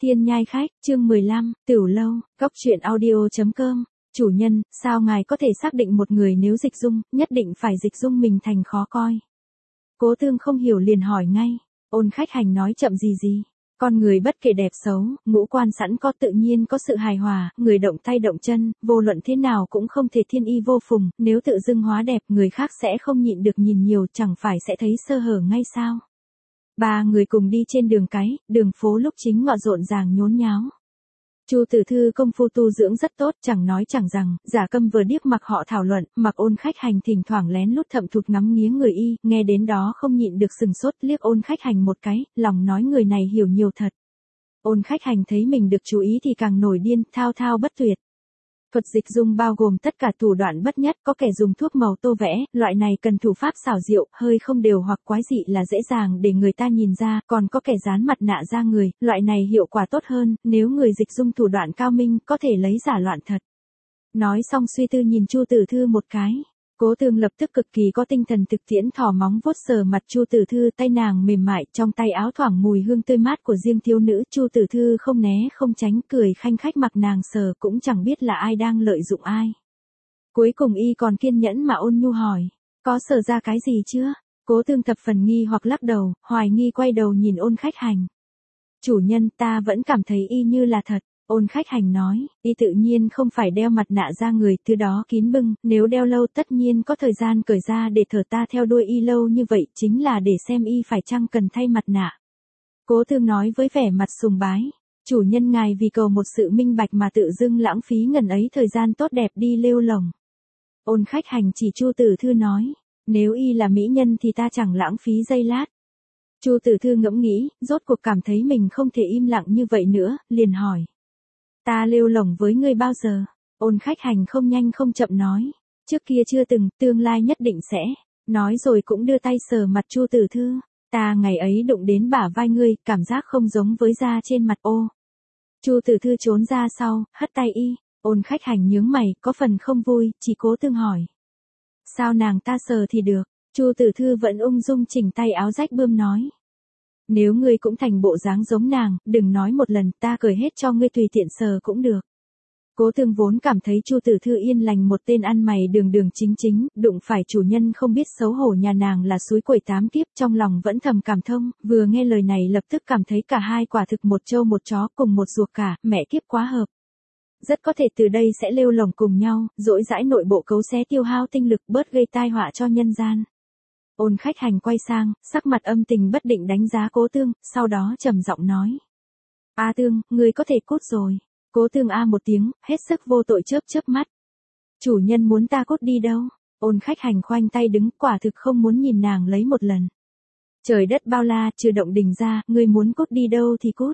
Thiên Nhai Khách, chương 15, Tửu Lâu, Cốc truyện audio.com. Chủ nhân, sao ngài có thể xác định một người nếu dịch dung, nhất định phải dịch dung mình thành khó coi? Cố Tương không hiểu liền hỏi ngay. Ôn Khách Hành nói chậm gì. Con người bất kể đẹp xấu, ngũ quan sẵn có tự nhiên có sự hài hòa, người động tay động chân, vô luận thế nào cũng không thể thiên y vô phùng, nếu tự dưng hóa đẹp người khác sẽ không nhịn được nhìn nhiều, chẳng phải sẽ thấy sơ hở ngay sao? Ba người cùng đi trên đường phố lúc chính ngọ rộn ràng nhốn nháo. Chu Tử Thư công phu tu dưỡng rất tốt, chẳng nói chẳng rằng, Giả Câm vừa điếc mặc họ thảo luận, mặc Ôn Khách Hành thỉnh thoảng lén lút thậm thụt ngắm nghía người y, nghe đến đó không nhịn được sừng sốt, liếc Ôn Khách Hành một cái, lòng nói người này hiểu nhiều thật. Ôn Khách Hành thấy mình được chú ý thì càng nổi điên, thao thao bất tuyệt. Thuật dịch dung bao gồm tất cả thủ đoạn bất nhất, có kẻ dùng thuốc màu tô vẽ, loại này cần thủ pháp xảo diệu, hơi không đều hoặc quái dị là dễ dàng để người ta nhìn ra, còn có kẻ dán mặt nạ ra người, loại này hiệu quả tốt hơn, nếu người dịch dung thủ đoạn cao minh, có thể lấy giả loạn thật. Nói xong suy tư nhìn Chu Tử Thư một cái. Cố Tương lập tức cực kỳ có tinh thần thực tiễn thò móng vuốt sờ mặt Chu Tử Thư, tay nàng mềm mại, trong tay áo thoảng mùi hương tươi mát của riêng thiếu nữ. Chu Tử Thư không né không tránh, cười khanh khách mặc nàng sờ, cũng chẳng biết là ai đang lợi dụng ai. Cuối cùng y còn kiên nhẫn mà ôn nhu hỏi, có sờ ra cái gì chưa? Cố Tương thập phần nghi hoặc lắc đầu, hoài nghi quay đầu nhìn Ôn Khách Hành. Chủ nhân, ta vẫn cảm thấy y như là thật. Ôn Khách Hành nói, y tự nhiên không phải đeo mặt nạ ra người, thứ đó kín bưng, nếu đeo lâu tất nhiên có thời gian cởi ra để thở, ta theo đuôi y lâu như vậy chính là để xem y phải chăng cần thay mặt nạ. Cố Tương nói với vẻ mặt sùng bái, chủ nhân ngài vì cầu một sự minh bạch mà tự dưng lãng phí ngần ấy thời gian tốt đẹp đi lêu lồng. Ôn Khách Hành chỉ Chu Tử Thư nói, nếu y là mỹ nhân thì ta chẳng lãng phí giây lát. Chu Tử Thư ngẫm nghĩ, rốt cuộc cảm thấy mình không thể im lặng như vậy nữa, liền hỏi. Ta lêu lổng với ngươi bao giờ? Ôn Khách Hành không nhanh không chậm nói. Trước kia chưa từng, tương lai nhất định sẽ. Nói rồi cũng đưa tay sờ mặt Chu Tử Thư. Ta ngày ấy đụng đến bả vai ngươi, cảm giác không giống với da trên mặt ô. Chu Tử Thư trốn ra sau, hất tay y. Ôn Khách Hành nhướng mày, có phần không vui, chỉ Cố Tương hỏi. Sao nàng ta sờ thì được? Chu Tử Thư vẫn ung dung chỉnh tay áo rách bươm nói. Nếu ngươi cũng thành bộ dáng giống nàng, đừng nói một lần, ta cởi hết cho ngươi tùy tiện sờ cũng được. Cố Tương vốn cảm thấy Chu Tử Thư yên lành một tên ăn mày đường chính, đụng phải chủ nhân không biết xấu hổ nhà nàng là suối quẩy tám kiếp, trong lòng vẫn thầm cảm thông, vừa nghe lời này lập tức cảm thấy cả hai quả thực một trâu một chó cùng một ruột cả, mẹ kiếp quá hợp. Rất có thể từ đây sẽ lêu lồng cùng nhau, dỗi dãi nội bộ cấu xé tiêu hao tinh lực, bớt gây tai họa cho nhân gian. Ôn Khách Hành quay sang, sắc mặt âm tình bất định đánh giá Cố Tương, sau đó trầm giọng nói. A Tương, ngươi có thể cút rồi. Cố Tương a một tiếng, hết sức vô tội chớp mắt. Chủ nhân muốn ta cút đi đâu? Ôn Khách Hành khoanh tay đứng, quả thực không muốn nhìn nàng lấy một lần. Trời đất bao la, trừ động đình ra, ngươi muốn cút đi đâu thì cút.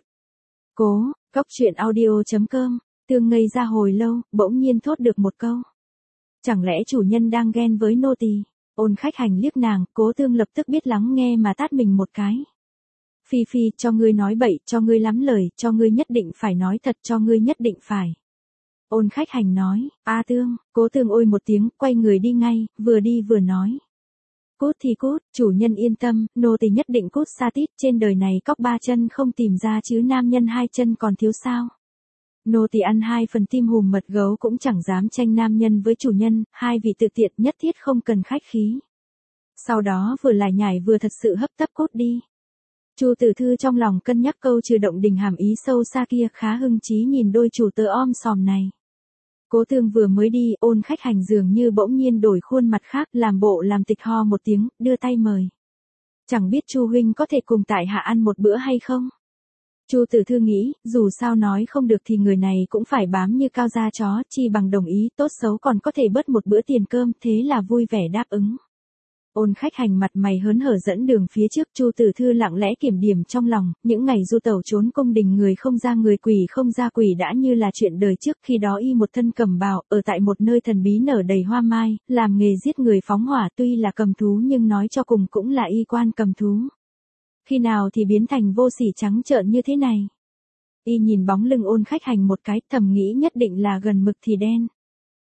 Cốc truyện audio.com. Tương ngây ra hồi lâu, bỗng nhiên thốt được một câu. Chẳng lẽ chủ nhân đang ghen với nô tỳ? Ôn Khách Hành liếc nàng, Cố Tương lập tức biết lắng nghe mà tát mình một cái. Phi, cho ngươi nói bậy, cho ngươi lắm lời, cho ngươi nhất định phải nói thật, cho ngươi nhất định phải. Ôn Khách Hành nói, A Tương, Cố Tương ôi một tiếng, quay người đi ngay, vừa đi vừa nói. Cút thì cút, chủ nhân yên tâm, nô tỳ nhất định cút xa tít, trên đời này cóc ba chân không tìm ra chứ nam nhân hai chân còn thiếu sao. Nô tỳ ăn 2 phần tim hùm mật gấu cũng chẳng dám tranh nam nhân với chủ nhân, hai vị tự tiện nhất thiết không cần khách khí. Sau đó vừa lải nhải vừa thật sự hấp tấp cút đi. Chu Tử Thư trong lòng cân nhắc câu trừ động đình hàm ý sâu xa kia, khá hưng trí nhìn đôi chủ tớ om sòm này. Cố Tương vừa mới đi, Ôn Khách Hành dường như bỗng nhiên đổi khuôn mặt khác, làm bộ làm tịch ho một tiếng, đưa tay mời. Chẳng biết Chu huynh có thể cùng tại hạ ăn một bữa hay không? Chu Tử Thư nghĩ, dù sao nói không được thì người này cũng phải bám như cao da chó, chi bằng đồng ý, tốt xấu còn có thể bớt một bữa tiền cơm, thế là vui vẻ đáp ứng. Ôn Khách Hành mặt mày hớn hở dẫn đường phía trước, Chu Tử Thư lặng lẽ kiểm điểm trong lòng, những ngày du tẩu trốn cung đình người không ra người quỷ không ra quỷ đã như là chuyện đời trước, khi đó y một thân cẩm bào, ở tại một nơi thần bí nở đầy hoa mai, làm nghề giết người phóng hỏa, tuy là cầm thú nhưng nói cho cùng cũng là y quan cầm thú. Khi nào thì biến thành vô sỉ trắng trợn như thế này? Y nhìn bóng lưng Ôn Khách Hành một cái, thầm nghĩ nhất định là gần mực thì đen.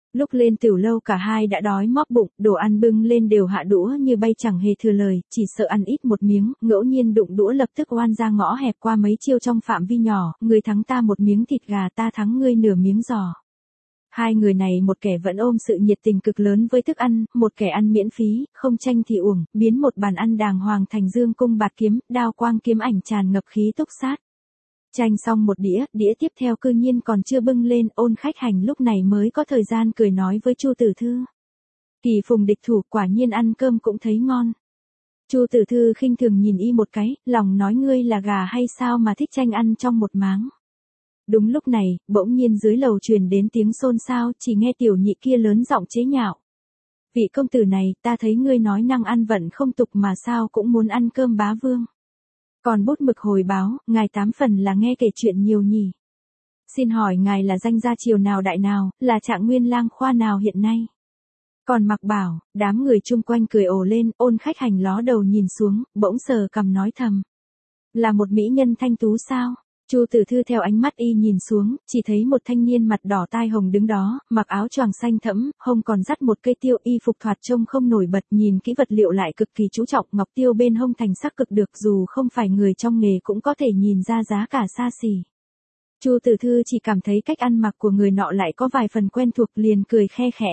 Lúc lên tiểu lâu cả hai đã đói móp bụng, đồ ăn bưng lên đều hạ đũa như bay chẳng hề thừa lời, chỉ sợ ăn ít một miếng, ngẫu nhiên đụng đũa lập tức oan ra ngõ hẹp qua mấy chiêu trong phạm vi nhỏ, người thắng ta một miếng thịt gà, ta thắng ngươi nửa miếng giò. Hai người này một kẻ vẫn ôm sự nhiệt tình cực lớn với thức ăn, một kẻ ăn miễn phí, không tranh thì uổng, biến một bàn ăn đàng hoàng thành dương cung bạt kiếm, đao quang kiếm ảnh tràn ngập khí túc sát. Tranh xong một đĩa tiếp theo cư nhiên còn chưa bưng lên, Ôn Khách Hành lúc này mới có thời gian cười nói với Chu Tử Thư. Kỳ phùng địch thủ, quả nhiên ăn cơm cũng thấy ngon. Chu Tử Thư khinh thường nhìn y một cái, lòng nói ngươi là gà hay sao mà thích tranh ăn trong một máng. Đúng lúc này, bỗng nhiên dưới lầu truyền đến tiếng xôn xao, chỉ nghe tiểu nhị kia lớn giọng chế nhạo. Vị công tử này, ta thấy ngươi nói năng ăn vận không tục mà sao cũng muốn ăn cơm bá vương. Còn bút mực hồi báo, ngài 8 phần là nghe kể chuyện nhiều nhỉ. Xin hỏi ngài là danh gia triều nào đại nào, là trạng nguyên lang khoa nào hiện nay. Còn mặc bảo, đám người chung quanh cười ồ lên, Ôn Khách Hành ló đầu nhìn xuống, bỗng sờ cằm nói thầm. Là một mỹ nhân thanh tú sao? Chu Tử Thư theo ánh mắt y nhìn xuống, chỉ thấy một thanh niên mặt đỏ tai hồng đứng đó, mặc áo choàng xanh thẫm, hông còn dắt một cây tiêu, y phục thoạt trông không nổi bật, nhìn kỹ vật liệu lại cực kỳ chú trọng, ngọc tiêu bên hông thành sắc cực được, dù không phải người trong nghề cũng có thể nhìn ra giá cả xa xỉ. Chu Tử Thư chỉ cảm thấy cách ăn mặc của người nọ lại có vài phần quen thuộc, liền cười khe khẽ.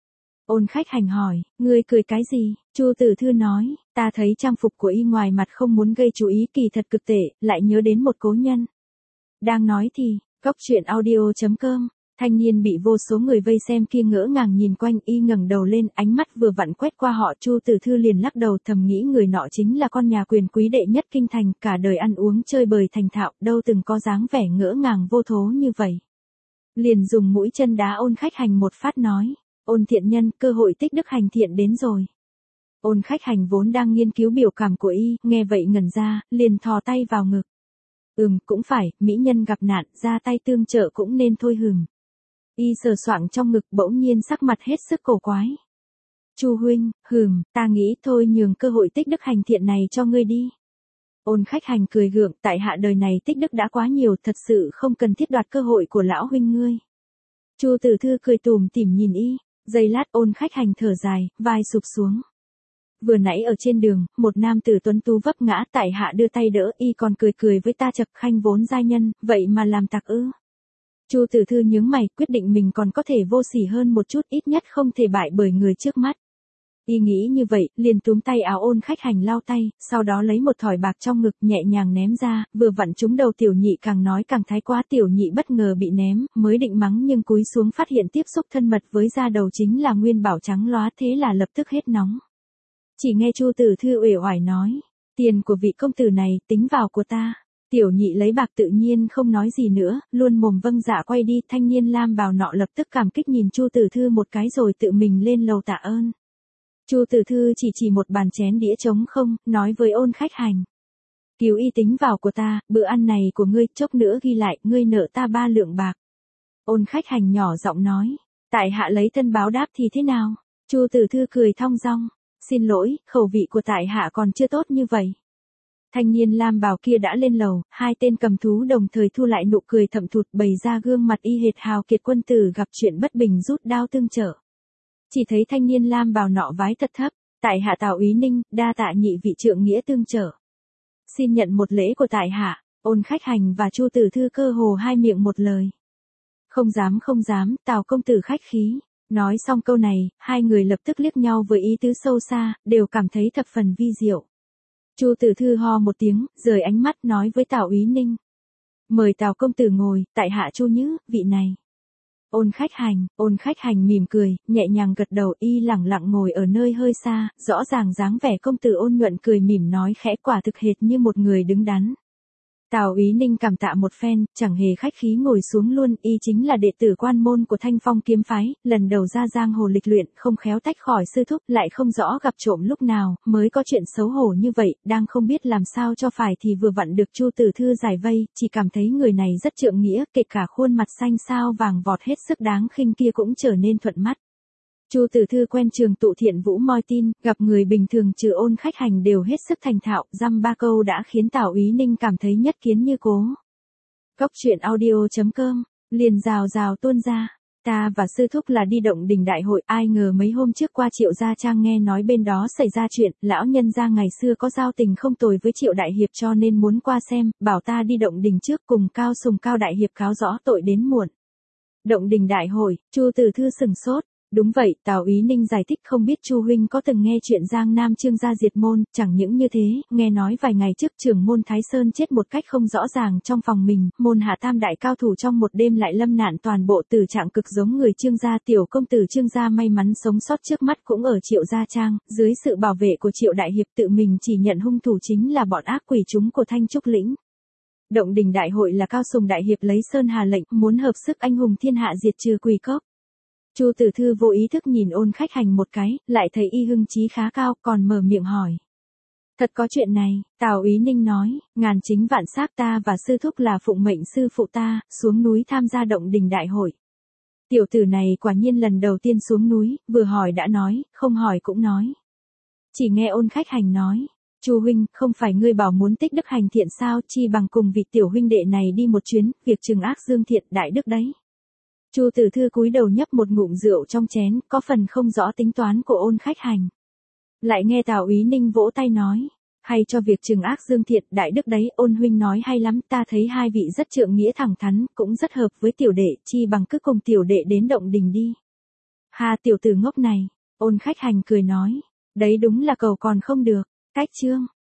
Ôn Khách Hành hỏi, ngươi cười cái gì? Chu Tử Thư nói, ta thấy trang phục của y ngoài mặt không muốn gây chú ý, kỳ thật cực tệ, lại nhớ đến một cố nhân. Đang nói thì, góc truyện audio.com, thanh niên bị vô số người vây xem kia ngỡ ngàng nhìn quanh, y ngẩng đầu lên, ánh mắt vừa vặn quét qua họ. Chu Tử Thư liền lắc đầu, thầm nghĩ người nọ chính là con nhà quyền quý đệ nhất kinh thành, cả đời ăn uống chơi bời thành thạo, đâu từng có dáng vẻ ngỡ ngàng vô thố như vậy. Liền dùng mũi chân đá Ôn Khách Hành một phát nói, Ôn thiện nhân, cơ hội tích đức hành thiện đến rồi. Ôn Khách Hành vốn đang nghiên cứu biểu cảm của y, nghe vậy ngẩn ra, liền thò tay vào ngực. Cũng phải, mỹ nhân gặp nạn, ra tay tương trợ cũng nên thôi hừm. Y sờ soạng trong ngực, bỗng nhiên sắc mặt hết sức cổ quái. Chu huynh, ta nghĩ thôi nhường cơ hội tích đức hành thiện này cho ngươi đi. Ôn Khách Hành cười gượng, tại hạ đời này tích đức đã quá nhiều, thật sự không cần thiết đoạt cơ hội của lão huynh ngươi. Chu Tử Thư cười tủm tỉm nhìn y, giây lát Ôn Khách Hành thở dài, vai sụp xuống. Vừa nãy ở trên đường, một nam tử tuấn tú vấp ngã, tại hạ đưa tay đỡ, y còn cười với ta, chậc khanh vốn giai nhân, vậy mà làm tặc ư? Chu Tử Thư nhướng mày, quyết định mình còn có thể vô sỉ hơn một chút, ít nhất không thể bại bởi người trước mắt. Y nghĩ như vậy, liền túm tay áo Ôn Khách Hành lau tay, sau đó lấy một thỏi bạc trong ngực nhẹ nhàng ném ra, vừa vặn trúng đầu tiểu nhị, càng nói càng thái quá, tiểu nhị bất ngờ bị ném, mới định mắng nhưng cúi xuống phát hiện tiếp xúc thân mật với da đầu chính là nguyên bảo trắng lóa, thế là lập tức hết nóng. Chỉ nghe Chu Tử Thư uể oải nói, tiền của vị công tử này tính vào của ta. Tiểu nhị lấy bạc tự nhiên không nói gì nữa, luôn mồm vâng dạ quay đi. Thanh niên lam bào nọ lập tức cảm kích nhìn Chu Tử Thư một cái rồi tự mình lên lầu tạ ơn. Chu Tử Thư chỉ một bàn chén đĩa trống không, nói với Ôn Khách Hành. Cứu y tính vào của ta, bữa ăn này của ngươi, chốc nữa ghi lại, ngươi nợ ta 3 lượng bạc. Ôn Khách Hành nhỏ giọng nói, tại hạ lấy thân báo đáp thì thế nào? Chu Tử Thư cười thong dong, xin lỗi, khẩu vị của tại hạ còn chưa tốt như vậy. Thanh niên lam bào kia đã lên lầu, hai tên cầm thú đồng thời thu lại nụ cười thậm thụt, bày ra gương mặt y hệt hào kiệt quân tử gặp chuyện bất bình rút đao tương trợ. Chỉ thấy thanh niên lam bào nọ vái thật thấp, tại hạ Tào Úy Ninh, đa tạ nhị vị trượng nghĩa tương trợ. Xin nhận một lễ của tại hạ. Ôn Khách Hành và Chu Tử Thư cơ hồ hai miệng một lời. Không dám, Tào công tử khách khí. Nói xong câu này, hai người lập tức liếc nhau với ý tứ sâu xa, đều cảm thấy thập phần vi diệu. Chu Tử Thư ho một tiếng, rời ánh mắt nói với Tào Úy Ninh. Mời Tào công tử ngồi, tại hạ Chu Nhữ, vị này. Ôn Khách Hành mỉm cười, nhẹ nhàng gật đầu, y lẳng lặng ngồi ở nơi hơi xa, rõ ràng dáng vẻ công tử ôn nhuận cười mỉm nói khẽ, quả thực hệt như một người đứng đắn. Tào Úy Ninh cảm tạ một phen, chẳng hề khách khí ngồi xuống luôn, y chính là đệ tử quan môn của Thanh Phong kiếm phái, lần đầu ra giang hồ lịch luyện, không khéo tách khỏi sư thúc, lại không rõ gặp trộm lúc nào, mới có chuyện xấu hổ như vậy, đang không biết làm sao cho phải thì vừa vặn được Chu Tử Thư giải vây, chỉ cảm thấy người này rất trượng nghĩa, kể cả khuôn mặt xanh xao vàng vọt hết sức đáng khinh kia cũng trở nên thuận mắt. Chu Tử Thư quen trường tụ thiện vũ moi tin, gặp người bình thường trừ Ôn Khách Hành đều hết sức thành thạo, dăm ba câu đã khiến Tào Úy Ninh cảm thấy nhất kiến như cố. Góc truyện audio.com, liền rào rào tuôn ra. Ta và sư thúc là đi động đình đại hội, ai ngờ mấy hôm trước qua Triệu Gia Trang nghe nói bên đó xảy ra chuyện, lão nhân gia ngày xưa có giao tình không tồi với Triệu Đại Hiệp cho nên muốn qua xem, bảo ta đi động đình trước cùng Cao Sùng Cao Đại Hiệp cáo rõ tội đến muộn. Động đình đại hội, Chu Tử Thư sừng sốt. Đúng vậy, Tào Úy Ninh giải thích không biết Chu huynh có từng nghe chuyện Giang Nam Trương gia diệt môn, chẳng những như thế, nghe nói vài ngày trước trưởng môn Thái Sơn chết một cách không rõ ràng trong phòng mình, môn hạ tam đại cao thủ trong một đêm lại lâm nạn toàn bộ tử trạng cực giống người Trương gia, tiểu công tử Trương gia may mắn sống sót trước mắt cũng ở Triệu Gia Trang, dưới sự bảo vệ của Triệu Đại Hiệp tự mình chỉ nhận hung thủ chính là bọn ác quỷ chúng của Thanh Trúc Lĩnh. Động đình đại hội là Cao Sùng Đại Hiệp lấy Sơn Hà lệnh, muốn hợp sức anh hùng thiên hạ diệt trừ quỷ cốc. Chu Tử Thư vô ý thức nhìn Ôn Khách Hành một cái, lại thấy y hưng chí khá cao, còn mở miệng hỏi. Thật có chuyện này, Tào Úy Ninh nói, ngàn chính vạn xác ta và sư thúc là phụng mệnh sư phụ ta, xuống núi tham gia động đình đại hội. Tiểu tử này quả nhiên lần đầu tiên xuống núi, vừa hỏi đã nói, không hỏi cũng nói. Chỉ nghe Ôn Khách Hành nói, Chu huynh, không phải ngươi bảo muốn tích đức hành thiện sao, chi bằng cùng vị tiểu huynh đệ này đi một chuyến, việc trừng ác dương thiện đại đức đấy. Chu Tử Thư cúi đầu nhấp một ngụm rượu trong chén, có phần không rõ tính toán của Ôn Khách Hành. Lại nghe Tào Úy Ninh vỗ tay nói, hay cho việc trừng ác dương thiện, đại đức đấy, Ôn huynh nói hay lắm, ta thấy hai vị rất trượng nghĩa thẳng thắn, cũng rất hợp với tiểu đệ, chi bằng cứ cùng tiểu đệ đến động đình đi. Ha, tiểu tử ngốc này, Ôn Khách Hành cười nói, đấy đúng là cầu còn không được, cách chương.